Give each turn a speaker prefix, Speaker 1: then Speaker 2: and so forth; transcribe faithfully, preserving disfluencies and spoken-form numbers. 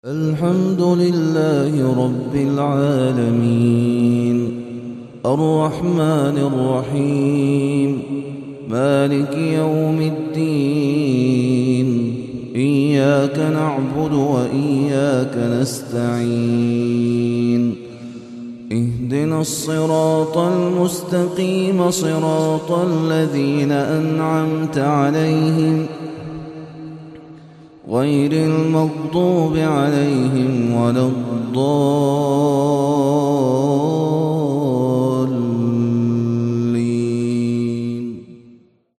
Speaker 1: الحمد لله رب العالمين الرحمن الرحيم مالك يوم الدين إياك نعبد وإياك نستعين اهدنا الصراط المستقيم صراط الذين أنعمت عليهم غير المغضوب عليهم ولا الضالين